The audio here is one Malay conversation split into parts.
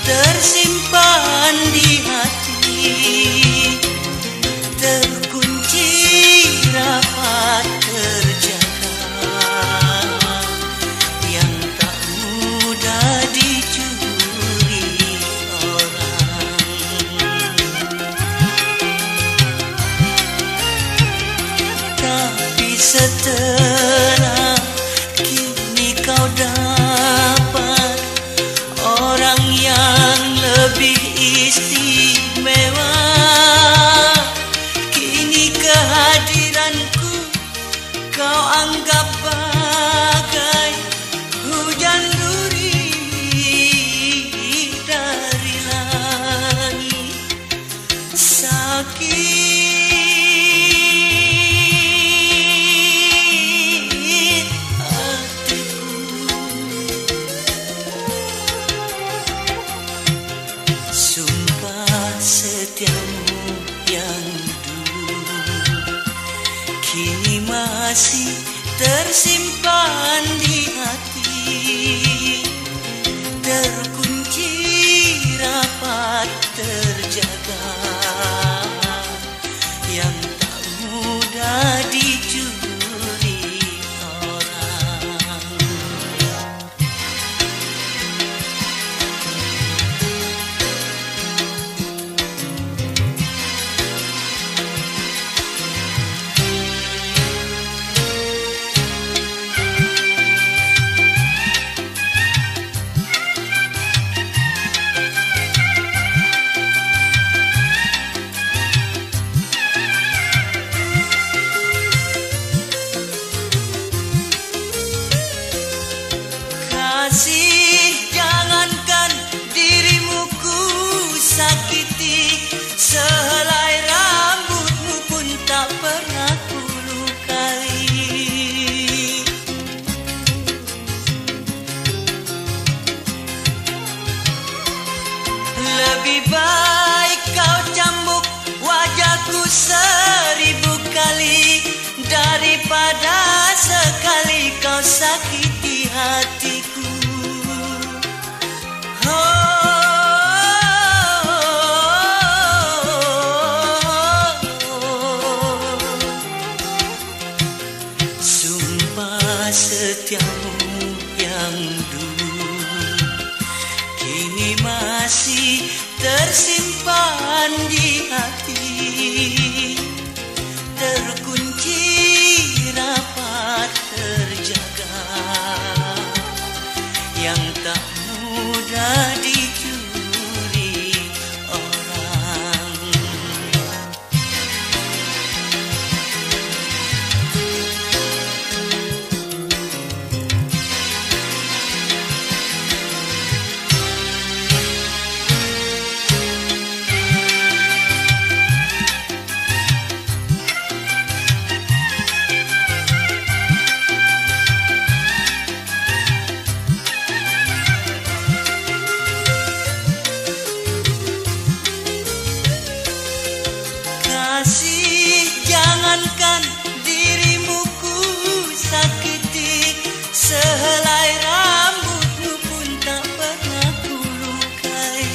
tersimpan di hati, terkunci rapat terjaga, yang tak mudah dicuri orang. Tapi setelah kini kau dapat orang yang lebih istimewa, kini kehadiranku kau anggap bagai hujan duri dari langit. Sakit setiamu yang dulu kini masih tersimpan di hati, terkunci rapat terjaga, yang tak mudah dicuri orang. Kasih, jangankan dirimu ku sakiti, sehelai rambutmu pun tak pernah ku lukai. Lebih baik kau cambuk wajahku 1000 kali daripada sekali kau sakiti hatiku. Sumpah setiamu yang dulu kini masih tersimpan di hati, terkunci rapat terjaga, yang tak mudah dicuri orang. Kasih, jangankan dirimu ku sakiti, sehelai rambutmu pun tak pernah ku lukai.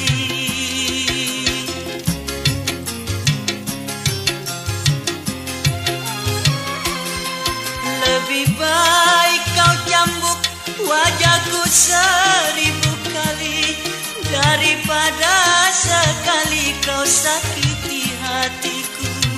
Lebih baik kau cambuk wajahku 1000 kali daripada sekali kau sakiti hatiku.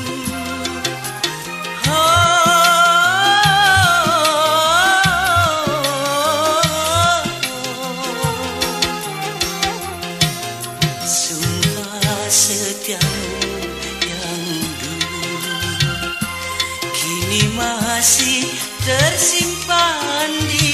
Sumpah setiamu yang dulu kini masih tersimpan di